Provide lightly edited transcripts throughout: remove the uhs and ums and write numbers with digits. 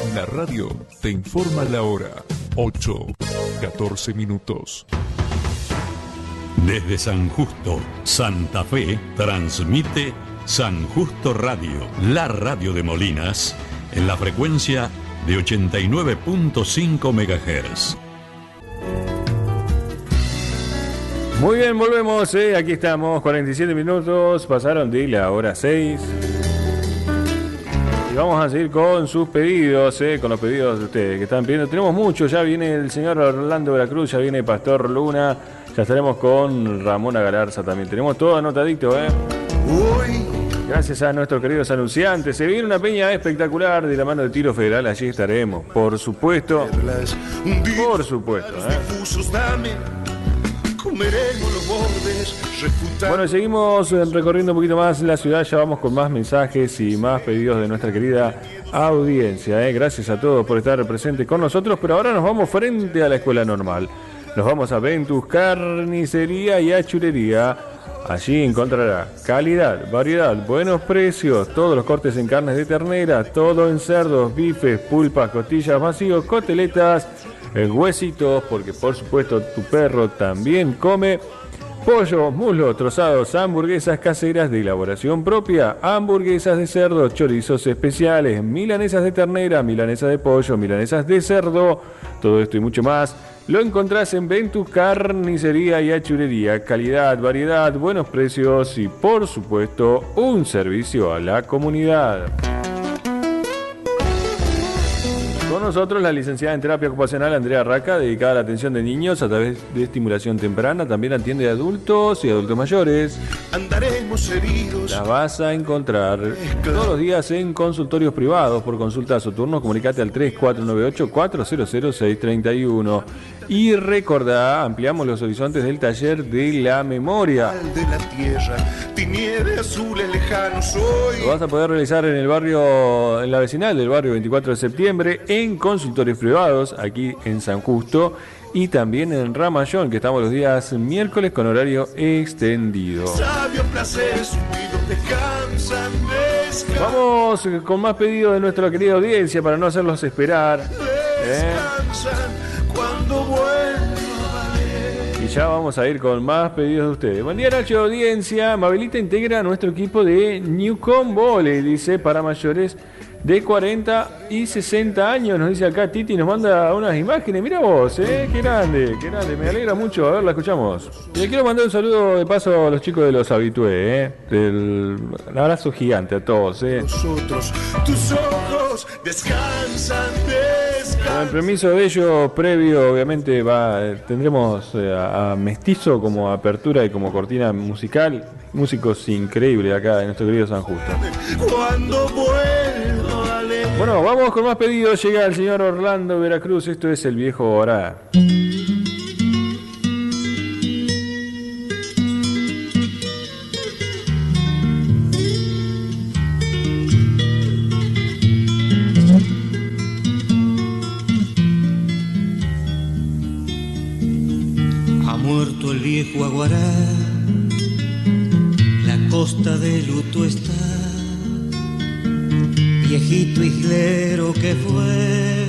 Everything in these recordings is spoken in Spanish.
La radio te informa la hora. 8:14 minutos. Desde San Justo, Santa Fe, transmite San Justo Radio, la radio de Molinas, en la frecuencia de 89.5 MHz. Muy bien, volvemos, aquí estamos, 47 minutos, pasaron de la hora 6. Y vamos a seguir con sus pedidos, con los pedidos de ustedes que están pidiendo. Tenemos muchos, ya viene el señor Orlando Veracruz, ya viene Pastor Luna, ya estaremos con Ramona Galarza también. Tenemos todo anotadito, Gracias a nuestros queridos anunciantes. Se viene una peña espectacular de la mano de Tiro Federal, allí estaremos, por supuesto. Por supuesto, Bueno, seguimos recorriendo un poquito más la ciudad, ya vamos con más mensajes y más pedidos de nuestra querida audiencia. Gracias a todos por estar presentes con nosotros, pero ahora nos vamos frente a la escuela normal. Nos vamos a Ventus Carnicería y Achulería. Allí encontrará calidad, variedad, buenos precios, todos los cortes en carnes de ternera, todo en cerdos, bifes, pulpas, costillas, vacíos, coteletas, huesitos, porque por supuesto tu perro también come, pollo, muslos trozados, hamburguesas caseras de elaboración propia, hamburguesas de cerdo, chorizos especiales, milanesas de ternera, milanesas de pollo, milanesas de cerdo, todo esto y mucho más lo encontrás en Ventus Carnicería y Achulería. Calidad, variedad, buenos precios y por supuesto un servicio a la comunidad. Con nosotros la licenciada en terapia ocupacional Andrea Raca, dedicada a la atención de niños a través de estimulación temprana. También atiende a adultos y adultos mayores. Andaremos heridos. La vas a encontrar todos los días en consultorios privados. Por consultas o turnos, comunicate al 3498-400-631. Y recordá, ampliamos los horizontes del taller de la memoria. De la tierra, nieve azules lejanos hoy. Lo vas a poder realizar en el barrio, en la vecinal del barrio 24 de septiembre, en consultorios privados, aquí en San Justo, y también en Ramayón, que estamos los días miércoles con horario extendido. Sabio placer, subidos descansan. Vamos con más pedidos de nuestra querida audiencia para no hacerlos esperar. Descansan cuando Y ya vamos a ir con más pedidos de ustedes. Buen día, Nacho, audiencia. Mabelita integra a nuestro equipo de Newcom Volley, dice, para mayores de 40 y 60 años. Nos dice acá Titi, nos manda unas imágenes. Mira vos, qué grande, qué grande. Me alegra mucho. A ver, la escuchamos. Y le quiero mandar un saludo de paso a los chicos de los Habitué, un abrazo gigante a todos, Nosotros, tus ojos descansan, Con el permiso de ellos, previo, obviamente, tendremos a Mestizo como apertura y como cortina musical. Músicos increíbles acá en nuestro querido San Justo. Cuando vuelvo. Bueno, vamos con más pedidos. Llega el señor Orlando Veracruz. Esto es El Viejo Orá. Ha muerto el viejo Aguará, la costa de luto está. Viejito islero que fue,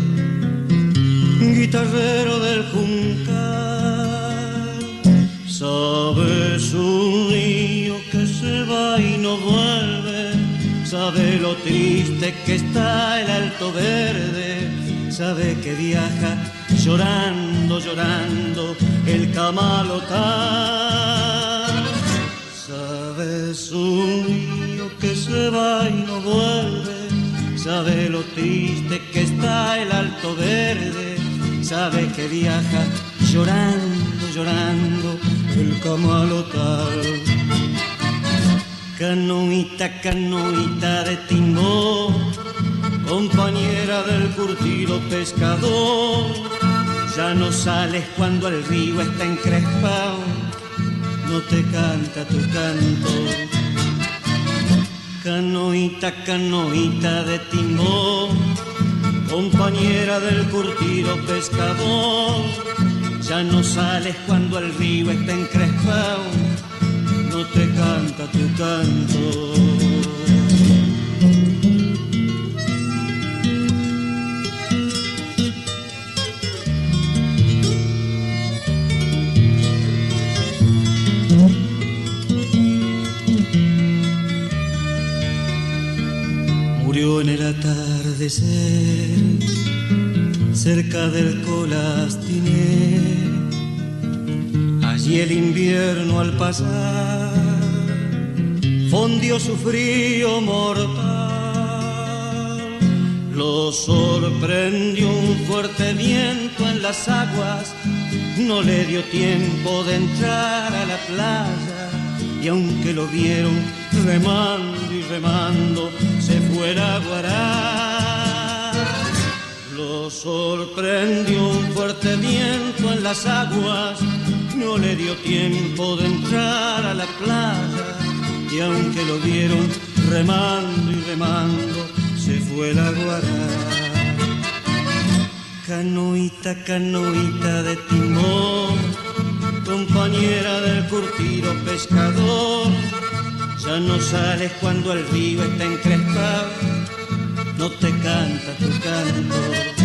guitarrero del Juncal. Sabes, un niño que se va y no vuelve, sabe lo triste que está el Alto Verde, sabe que viaja llorando, llorando el Camalotá. Sabes, un niño que se va y no vuelve, sabe lo triste que está el Alto Verde, sabe que viaja llorando, llorando el Camalotal. Canoita, canoita de timón, compañera del curtido pescador, ya no sales cuando el río está encrespado, no te canta tu canto. Canoita, canoita de timón, compañera del curtido pescador, ya no sales cuando el río está encrespado, no te canta tu canto. murió en el atardecer, cerca del Colastiné. Allí el invierno al pasar fondió su frío mortal. Lo sorprendió un fuerte viento en las aguas, no le dio tiempo de entrar a la playa, y aunque lo vieron remando y remando, se fue a Guará. Lo sorprendió un fuerte viento en las aguas, no le dio tiempo de entrar a la playa, y aunque lo vieron remando y remando, se fue a Guará. Canoita, canoita de timón, compañera del curtido pescador, ya no sales cuando el río está encrespado, no te canta tu canto.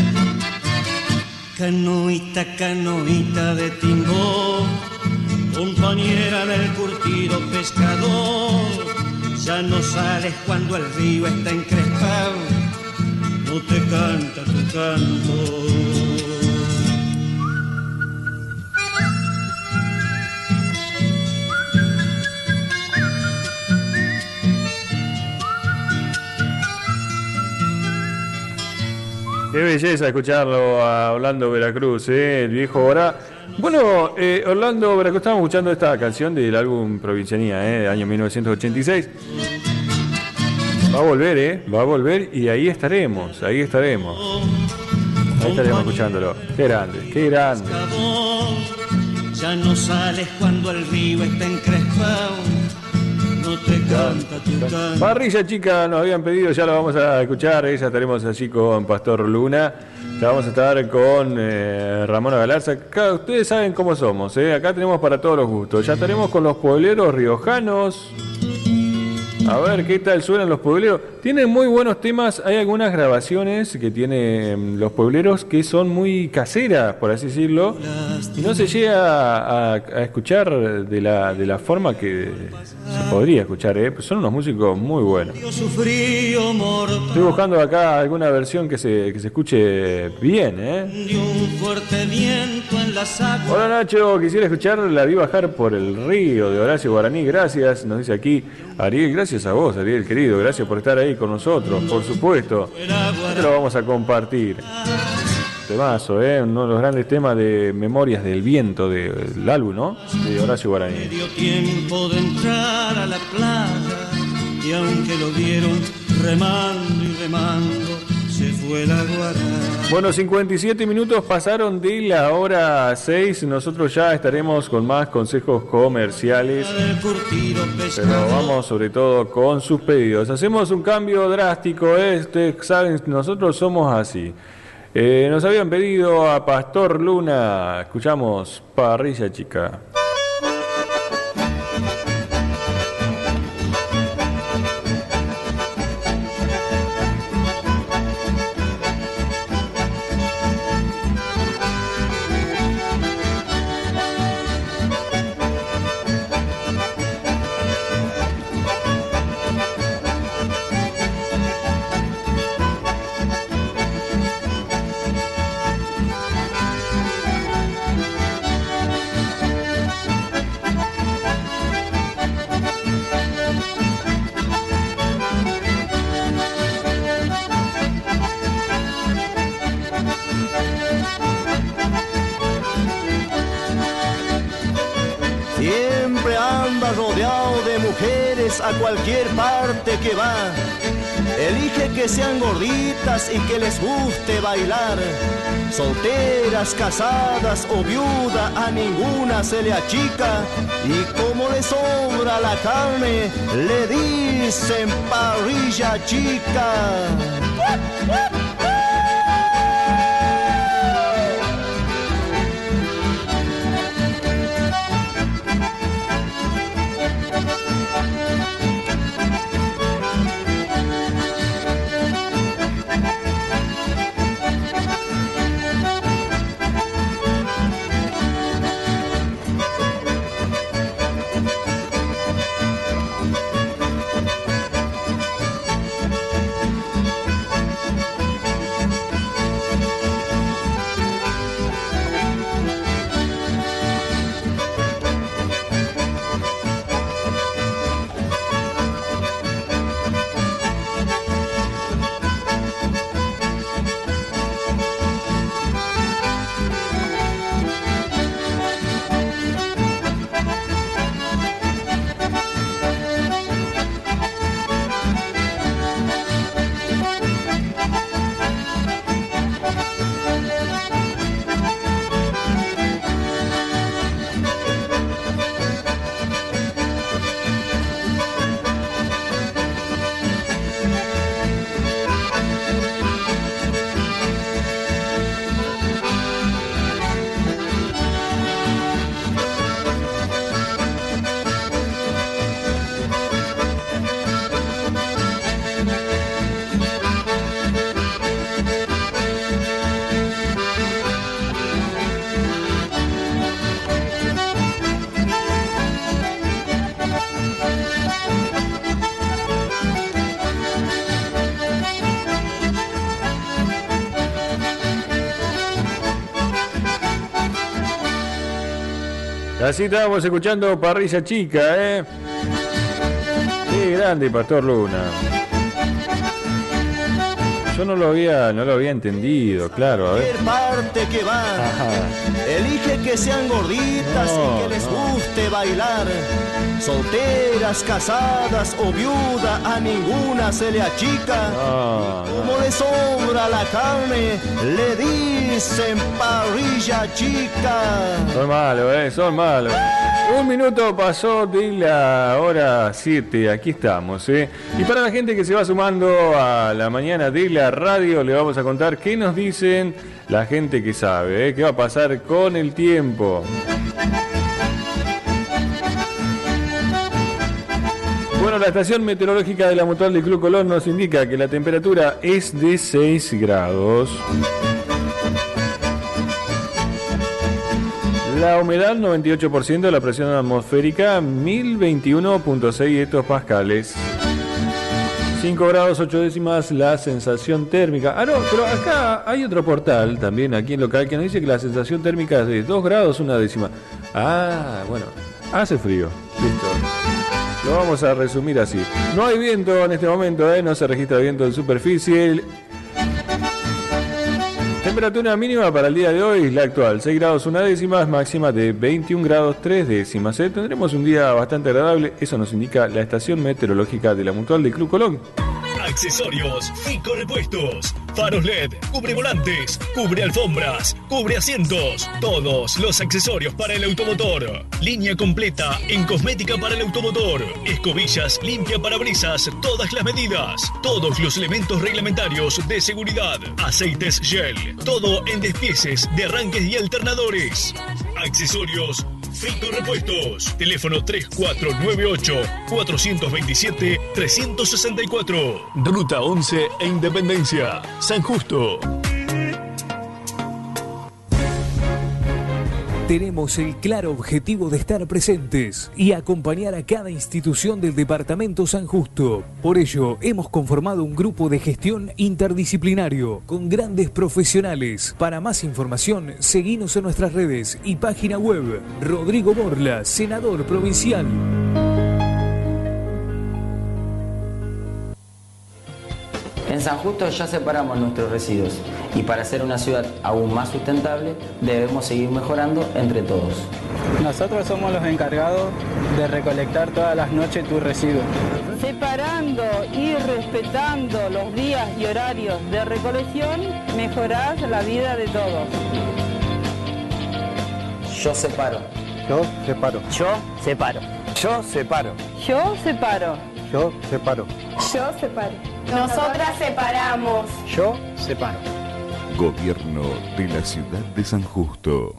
Canoita, canoita de timón, compañera del curtido pescador, ya no sales cuando el río está encrespado, no te canta tu canto. Qué belleza escucharlo a Orlando Veracruz, el viejo ahora. Bueno, Orlando Veracruz, estamos escuchando esta canción del álbum Provincianía, de año 1986. Va a volver y ahí estaremos escuchándolo. Qué grande, qué grande. Ya no sales cuando el río está encrespado, no te canta tu canto. Parrilla Chica nos habían pedido, ya lo vamos a escuchar, ya estaremos así con Pastor Luna, ya vamos a estar con Ramona Galarza. Acá, ustedes saben cómo somos, acá tenemos para todos los gustos, ya estaremos con los puebleros riojanos. A ver qué tal suenan los puebleros. Tienen muy buenos temas. Hay algunas grabaciones que tienen los puebleros que son muy caseras, por así decirlo, y no se llega a escuchar de la forma que se podría escuchar. Pues son unos músicos muy buenos. Estoy buscando acá alguna versión que se escuche bien. Hola Nacho, quisiera escuchar La vi bajar por el río de Horacio Guaraní. Gracias, nos dice aquí Ariel. Gracias a vos, Ariel querido, gracias por estar ahí con nosotros, por supuesto. Te lo vamos a compartir. Temazo, uno de los grandes temas de Memorias del Viento del álbum, ¿no? De Horacio Guaraní. Me dio tiempo de entrar a la playa, y aunque lo vieron remando y remando, se fue la Guará. Bueno, 57 minutos pasaron de la hora 6. Nosotros ya estaremos con más consejos comerciales, pero vamos sobre todo con sus pedidos. Hacemos un cambio drástico, saben, nosotros somos así. Nos habían pedido a Pastor Luna, escuchamos Parrilla Chica. A cualquier parte que va, elige que sean gorditas y que les guste bailar. Solteras, casadas o viuda, a ninguna se le achica, y como le sobra la carne, le dicen parrilla chica. Así estábamos escuchando Parrilla Chica, ¿eh? Qué grande, Pastor Luna. Yo no lo había entendido, claro, a ver. Parte que va, elige que sean gorditas y que les guste bailar. Solteras, casadas o viuda, a ninguna se le achica. Como le sobra la carne, le dicen parrilla chica. Son malos, son malos. 1 minuto pasó de la hora 7, aquí estamos, ¿eh? Y para la gente que se va sumando a la mañana de la radio, le vamos a contar qué nos dicen la gente que sabe, ¿eh? ¿Qué va a pasar con el tiempo? Bueno, la estación meteorológica de la Mutual del Club Colón nos indica que la temperatura es de 6 grados. La humedad 98%, la presión atmosférica 1021.6 hectopascales. 5 grados 8 décimas la sensación térmica. Ah, no, pero acá hay otro portal también aquí en local que nos dice que la sensación térmica es de 2 grados 1 décima. Ah, bueno, hace frío. Listo. Lo vamos a resumir así. No hay viento en este momento, no se registra viento en superficie. Temperatura mínima para el día de hoy, la actual, 6 grados 1 décimas, máxima de 21 grados 3 décimas. Tendremos un día bastante agradable, eso nos indica la estación meteorológica de la Mutual del Club Colón. Accesorios, Fico Repuestos, faros LED, cubre volantes, cubre alfombras, cubre asientos, todos los accesorios para el automotor. Línea completa en cosmética para el automotor, escobillas, limpia parabrisas, todas las medidas, todos los elementos reglamentarios de seguridad, aceites Shell, todo en despieces de arranques y alternadores. Accesorios Fico Repuestos. Teléfono 3428-427-364. Ruta 11 e Independencia. San Justo. Tenemos el claro objetivo de estar presentes y acompañar a cada institución del Departamento San Justo. Por ello, hemos conformado un grupo de gestión interdisciplinario con grandes profesionales. Para más información, seguinos en nuestras redes y página web. Rodrigo Borla, senador provincial. En San Justo ya separamos nuestros residuos y para hacer una ciudad aún más sustentable debemos seguir mejorando entre todos. Nosotros somos los encargados de recolectar todas las noches tus residuos. Separando y respetando los días y horarios de recolección, mejorás la vida de todos. Yo separo. Yo separo. Yo separo. Yo separo. Yo separo. Yo separo. Yo separo. Nosotras separamos. Yo separo. Gobierno de la Ciudad de San Justo.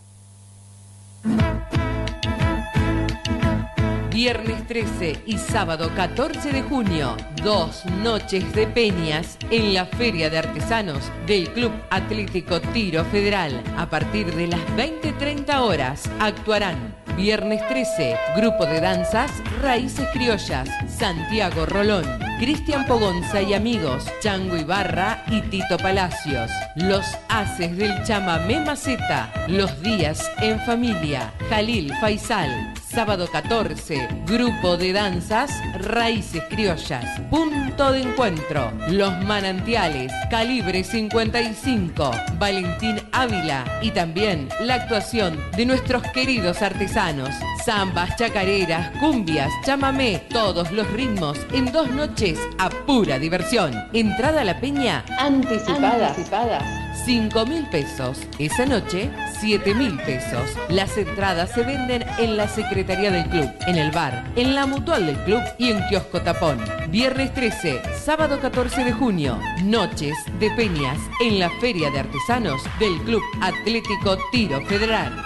Viernes 13 y sábado 14 de junio, 2 noches de peñas en la Feria de Artesanos del Club Atlético Tiro Federal. A partir de las 20:30 horas actuarán Viernes 13, Grupo de Danzas Raíces Criollas, Santiago Rolón, Cristian Pogonza y amigos, Chango Ibarra y Tito Palacios. Los Haces del Chamamé Maceta, Los Días en Familia, Jalil Faisal. Sábado 14, Grupo de Danzas Raíces Criollas. Punto de encuentro, Los Manantiales, Calibre 55, Valentín Ávila y también la actuación de nuestros queridos artesanos. Zambas, chacareras, cumbias, chamamé, todos los ritmos en 2 noches a pura diversión. Entrada a la peña anticipada. 5.000 pesos. Esa noche, 7.000 pesos. Las entradas se venden en la Secretaría del Club, en el bar, en la Mutual del Club y en Kiosco Tapón. Viernes 13, sábado 14 de junio, noches de peñas en la Feria de Artesanos del Club Atlético Tiro Federal.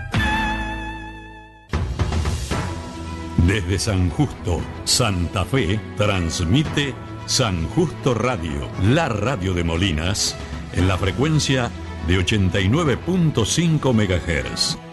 Desde San Justo, Santa Fe, transmite San Justo Radio, la radio de Molinas, en la frecuencia de 89.5 MHz.